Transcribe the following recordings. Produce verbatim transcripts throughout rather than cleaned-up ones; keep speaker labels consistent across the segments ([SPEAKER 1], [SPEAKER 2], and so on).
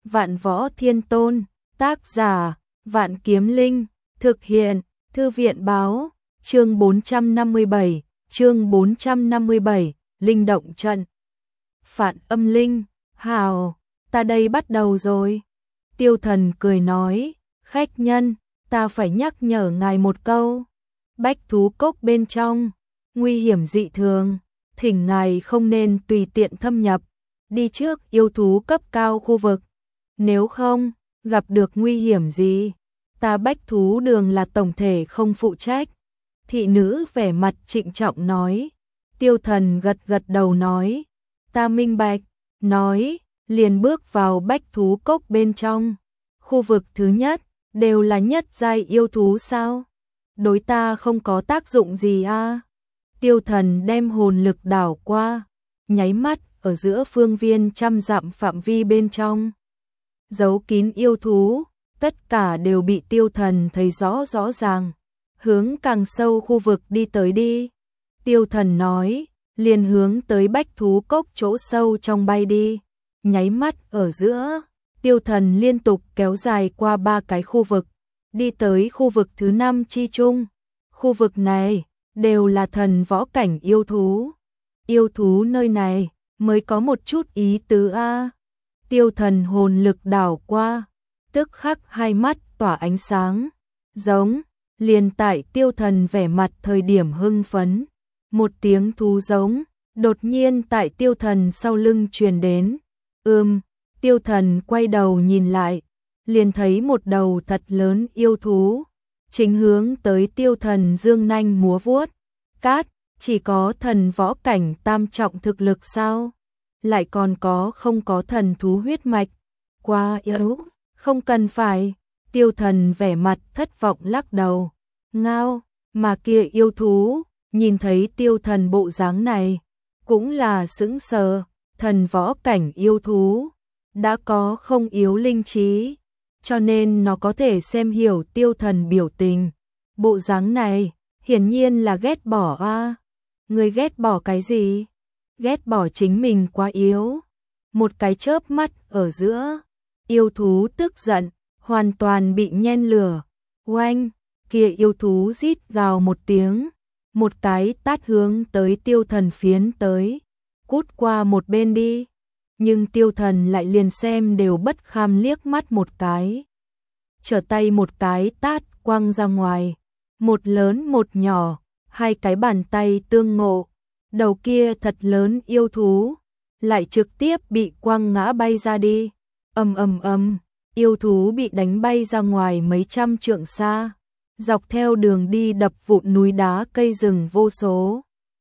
[SPEAKER 1] Vạn Võ Thiên Tôn, tác giả, Vạn Kiếm Linh, thực hiện, Thư viện báo, chương bốn trăm năm mươi bảy, chương bốn trăm năm mươi bảy, Linh động trận. Phạn Âm Linh, hào, ta đây bắt đầu rồi. Tiêu Thần cười nói, khách nhân, ta phải nhắc nhở ngài một câu. Bách thú cốc bên trong, nguy hiểm dị thường, thỉnh ngài không nên tùy tiện thâm nhập, đi trước yêu thú cấp cao khu vực. Nếu không, gặp được nguy hiểm gì, ta Bách thú đường là tổng thể không phụ trách. Thị nữ vẻ mặt trịnh trọng nói. Tiêu Thần gật gật đầu nói, ta minh bạch, nói, liền bước vào bách thú cốc bên trong. Khu vực thứ nhất, đều là nhất giai yêu thú sao? Đối ta không có tác dụng gì à? Tiêu Thần đem hồn lực đảo qua, nháy mắt ở giữa phương viên trăm dặm phạm vi bên trong. Giấu kín yêu thú, tất cả đều bị Tiêu Thần thấy rõ rõ ràng. Hướng càng sâu khu vực đi tới đi. Tiêu Thần nói, liền hướng tới bách thú cốc chỗ sâu trong bay đi. Nháy mắt ở giữa, Tiêu Thần liên tục kéo dài qua ba cái khu vực, đi tới khu vực thứ năm chi chung. Khu vực này đều là thần võ cảnh yêu thú. Yêu thú nơi này mới có một chút ý tứ a. Tiêu Thần hồn lực đảo qua, tức khắc hai mắt tỏa ánh sáng, giống. Liền tại Tiêu Thần vẻ mặt thời điểm hưng phấn, một tiếng thú giống đột nhiên tại Tiêu Thần sau lưng truyền đến. Ừm, Tiêu Thần quay đầu nhìn lại, liền thấy một đầu thật lớn yêu thú, chính hướng tới Tiêu Thần dương nanh múa vuốt. Cát, chỉ có thần võ cảnh tam trọng thực lực sao? Lại còn có không có thần thú huyết mạch? Quá yếu, không cần phải. Tiêu Thần vẻ mặt thất vọng lắc đầu. Ngao, mà kia yêu thú, nhìn thấy Tiêu Thần bộ dáng này, cũng là sững sờ. Thần võ cảnh yêu thú, đã có không yếu linh trí, cho nên nó có thể xem hiểu Tiêu Thần biểu tình. Bộ dáng này, hiển nhiên là ghét bỏ a. À. Người ghét bỏ cái gì? Ghét bỏ chính mình quá yếu. Một cái chớp mắt ở giữa, yêu thú tức giận, hoàn toàn bị nhen lửa. Oanh, kia yêu thú rít gào một tiếng, một cái tát hướng tới Tiêu Thần phiến tới. Cút qua một bên đi. Nhưng Tiêu Thần lại liền xem đều bất kham liếc mắt một cái. Trở tay một cái tát quăng ra ngoài. Một lớn một nhỏ, hai cái bàn tay tương ngộ. Đầu kia thật lớn yêu thú, lại trực tiếp bị quăng ngã bay ra đi. Ầm ầm ầm, yêu thú bị đánh bay ra ngoài mấy trăm trượng xa. Dọc theo đường đi đập vụn núi đá cây rừng vô số.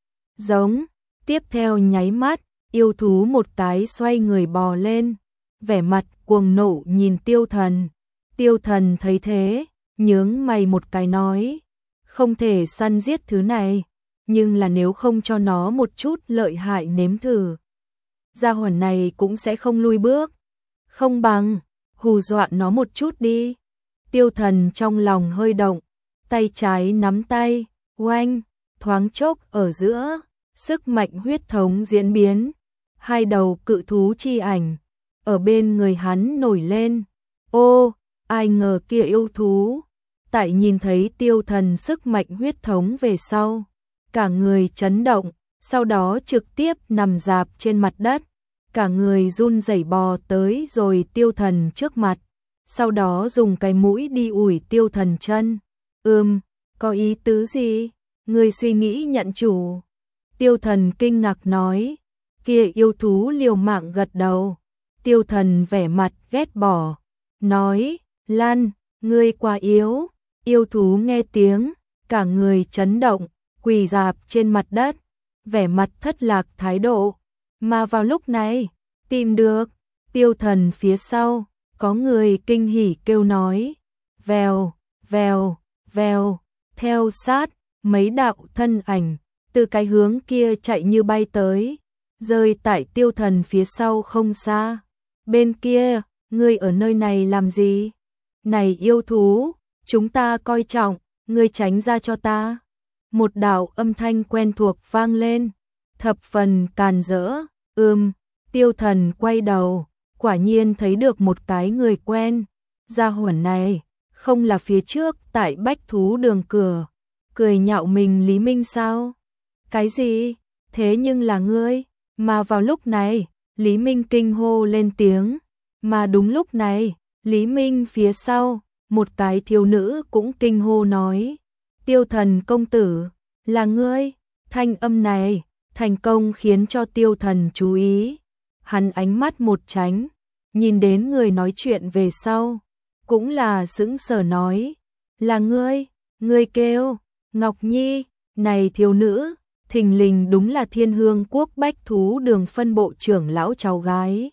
[SPEAKER 1] Giống, tiếp theo nháy mắt, yêu thú một cái xoay người bò lên, vẻ mặt cuồng nộ nhìn Tiêu Thần. Tiêu Thần thấy thế, nhướng mày một cái nói, không thể săn giết thứ này, nhưng là nếu không cho nó một chút lợi hại nếm thử, gia hỏa này cũng sẽ không lui bước. Không bằng, hù dọa nó một chút đi. Tiêu Thần trong lòng hơi động, tay trái nắm tay, oanh, thoáng chốc ở giữa, sức mạnh huyết thống diễn biến, hai đầu cự thú chi ảnh ở bên người hắn nổi lên. Ô, ai ngờ kia yêu thú, tại nhìn thấy Tiêu Thần sức mạnh huyết thống về sau, cả người chấn động, sau đó trực tiếp nằm rạp trên mặt đất, cả người run rẩy bò tới rồi Tiêu Thần trước mặt, sau đó dùng cái mũi đi ủi Tiêu Thần chân. Ừm, có ý tứ gì? Người suy nghĩ nhận chủ. Tiêu Thần kinh ngạc nói. Kia yêu thú liều mạng gật đầu. Tiêu Thần vẻ mặt ghét bỏ, nói, Lan, ngươi quá yếu. Yêu thú nghe tiếng, cả người chấn động, quỳ rạp trên mặt đất, vẻ mặt thất lạc thái độ. Mà vào lúc này, tìm được, Tiêu Thần phía sau, có người kinh hỉ kêu nói, vèo, vèo, vèo, theo sát, mấy đạo thân ảnh, từ cái hướng kia chạy như bay tới, rơi tại Tiêu Thần phía sau không xa. Bên kia, ngươi ở nơi này làm gì? Này yêu thú, chúng ta coi trọng, ngươi tránh ra cho ta. Một đạo âm thanh quen thuộc vang lên, thập phần càn rỡ. Ừm, Tiêu Thần quay đầu, quả nhiên thấy được một cái người quen. Gia hỏa này, không là phía trước tại Bách Thú Đường cửa, cười nhạo mình Lý Minh sao? Cái gì? Thế nhưng là ngươi, mà vào lúc này, Lý Minh kinh hô lên tiếng, mà đúng lúc này, Lý Minh phía sau, một cái thiếu nữ cũng kinh hô nói, Tiêu Thần công tử, là ngươi? Thanh âm này, thành công khiến cho Tiêu Thần chú ý, hắn ánh mắt một tránh, nhìn đến người nói chuyện về sau, cũng là sững sờ nói, là ngươi, ngươi kêu, Ngọc Nhi, này thiếu nữ, thình lình đúng là Thiên Hương Quốc Bách Thú Đường phân bộ trưởng lão cháu gái.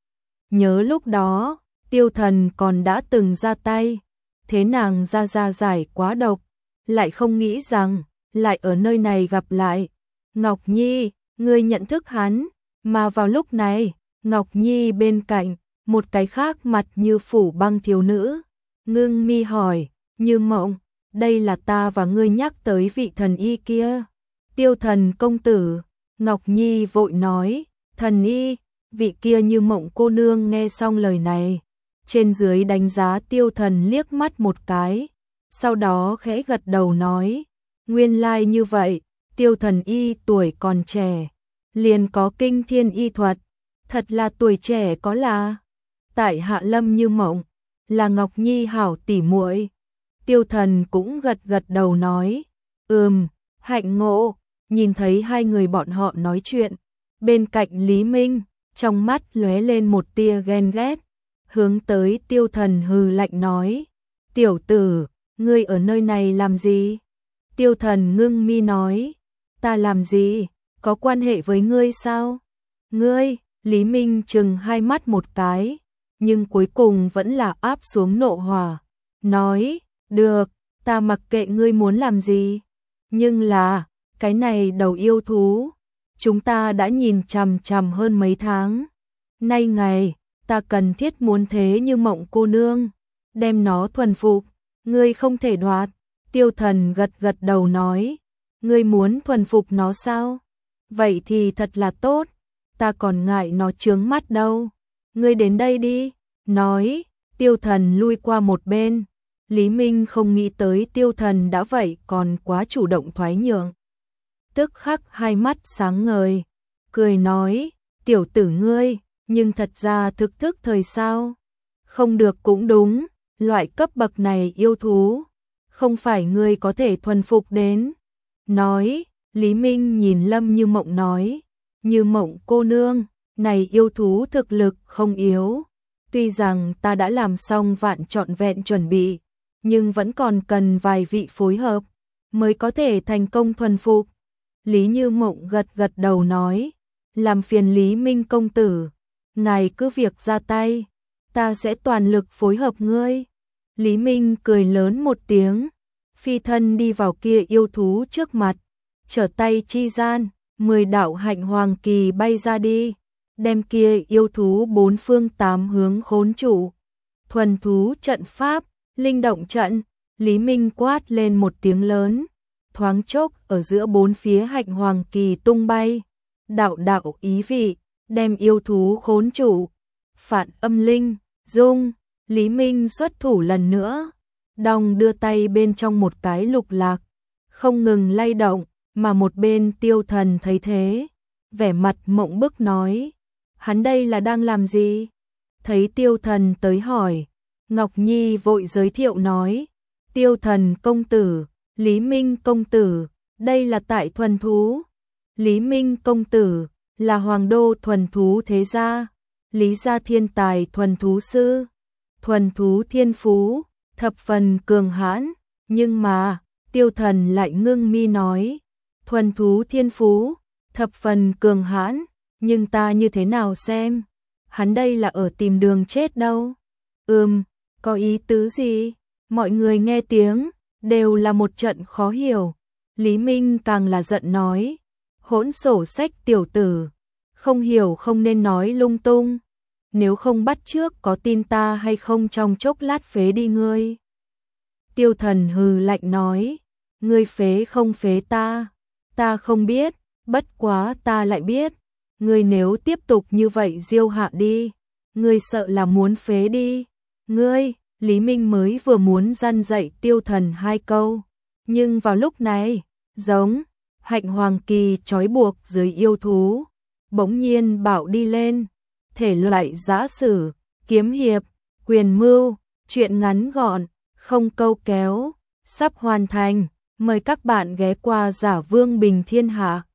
[SPEAKER 1] Nhớ lúc đó, Tiêu Thần còn đã từng ra tay, thế nàng ra ra giải quá độc, lại không nghĩ rằng, lại ở nơi này gặp lại. Ngọc Nhi, ngươi nhận thức hắn, mà vào lúc này, Ngọc Nhi bên cạnh, một cái khác mặt như phủ băng thiếu nữ, ngưng mi hỏi, Như Mộng, đây là ta và ngươi nhắc tới vị thần y kia. Tiêu Thần công tử, Ngọc Nhi vội nói, thần y, vị kia Như Mộng cô nương nghe xong lời này, trên dưới đánh giá Tiêu Thần liếc mắt một cái, sau đó khẽ gật đầu nói, nguyên lai như vậy, Tiêu thần y tuổi còn trẻ, liền có kinh thiên y thuật, thật là tuổi trẻ có là. Tại Hạ Lâm Như Mộng, là Ngọc Nhi hảo tỉ muội. Tiêu Thần cũng gật gật đầu nói, ừm, hạnh ngộ, nhìn thấy hai người bọn họ nói chuyện, bên cạnh Lý Minh, trong mắt lóe lên một tia ghen ghét, hướng tới Tiêu Thần hừ lạnh nói, tiểu tử, ngươi ở nơi này làm gì? Tiêu Thần ngưng mi nói, ta làm gì, có quan hệ với ngươi sao? Ngươi, Lý Minh chừng hai mắt một cái, nhưng cuối cùng vẫn là áp xuống nộ hỏa, nói, được, ta mặc kệ ngươi muốn làm gì, nhưng là, cái này đầu yêu thú, chúng ta đã nhìn chằm chằm hơn mấy tháng, nay ngày, ta cần thiết muốn thế Như Mộng cô nương, đem nó thuần phục, ngươi không thể đoạt. Tiêu Thần gật gật đầu nói, ngươi muốn thuần phục nó sao? Vậy thì thật là tốt, ta còn ngại nó chướng mắt đâu. Ngươi đến đây đi, nói, Tiêu Thần lui qua một bên. Lý Minh không nghĩ tới Tiêu Thần đã vậy còn quá chủ động thoái nhượng. Tức khắc hai mắt sáng ngời, cười nói, tiểu tử ngươi, nhưng thật ra thực thức thời sao? Không được cũng đúng, loại cấp bậc này yêu thú, không phải ngươi có thể thuần phục đến. Nói, Lý Minh nhìn Lâm Như Mộng nói, Như Mộng cô nương, này yêu thú thực lực không yếu, tuy rằng ta đã làm xong vạn trọn vẹn chuẩn bị, nhưng vẫn còn cần vài vị phối hợp, mới có thể thành công thuần phục. Lý Như Mộng gật gật đầu nói, làm phiền Lý Minh công tử, ngài cứ việc ra tay, ta sẽ toàn lực phối hợp ngươi. Lý Minh cười lớn một tiếng, phi thân đi vào kia yêu thú trước mặt, trở tay chi gian, mười đạo hạnh hoàng kỳ bay ra đi, đem kia yêu thú bốn phương tám hướng khốn trụ. Thuần thú trận pháp, linh động trận, Lý Minh quát lên một tiếng lớn, thoáng chốc ở giữa bốn phía hạnh hoàng kỳ tung bay, đạo đạo ý vị, đem yêu thú khốn trụ. Phản âm linh, dung, Lý Minh xuất thủ lần nữa, đong đưa tay bên trong một cái lục lạc, không ngừng lay động, mà một bên Tiêu Thần thấy thế, vẻ mặt mộng bức nói, hắn đây là đang làm gì? Thấy Tiêu Thần tới hỏi, Ngọc Nhi vội giới thiệu nói, Tiêu Thần công tử, Lý Minh công tử, đây là tại thuần thú. Lý Minh công tử, là hoàng đô thuần thú thế gia, Lý gia thiên tài thuần thú sư, thuần thú thiên phú, thập phần cường hãn, nhưng mà, Tiêu Thần lại ngưng mi nói, thuần thú thiên phú, thập phần cường hãn, nhưng ta như thế nào xem, hắn đây là ở tìm đường chết đâu. Ừm, có ý tứ gì? Mọi người nghe tiếng, đều là một trận khó hiểu. Lý Minh càng là giận nói, hỗn sổ sách tiểu tử, không hiểu không nên nói lung tung, nếu không bắt trước có tin ta hay không trong chốc lát phế đi ngươi. Tiêu Thần hừ lạnh nói, ngươi phế không phế ta, ta không biết, bất quá ta lại biết, ngươi nếu tiếp tục như vậy diêu hạ đi, ngươi sợ là muốn phế đi. Ngươi, Lý Minh mới vừa muốn răn dạy Tiêu Thần hai câu, nhưng vào lúc này, giống Hạnh Hoàng Kỳ trói buộc dưới yêu thú, bỗng nhiên bảo đi lên, thể loại giã sử, kiếm hiệp, quyền mưu, truyện ngắn gọn, không câu kéo, sắp hoàn thành, mời các bạn ghé qua Giả Vương Bình Thiên Hạ.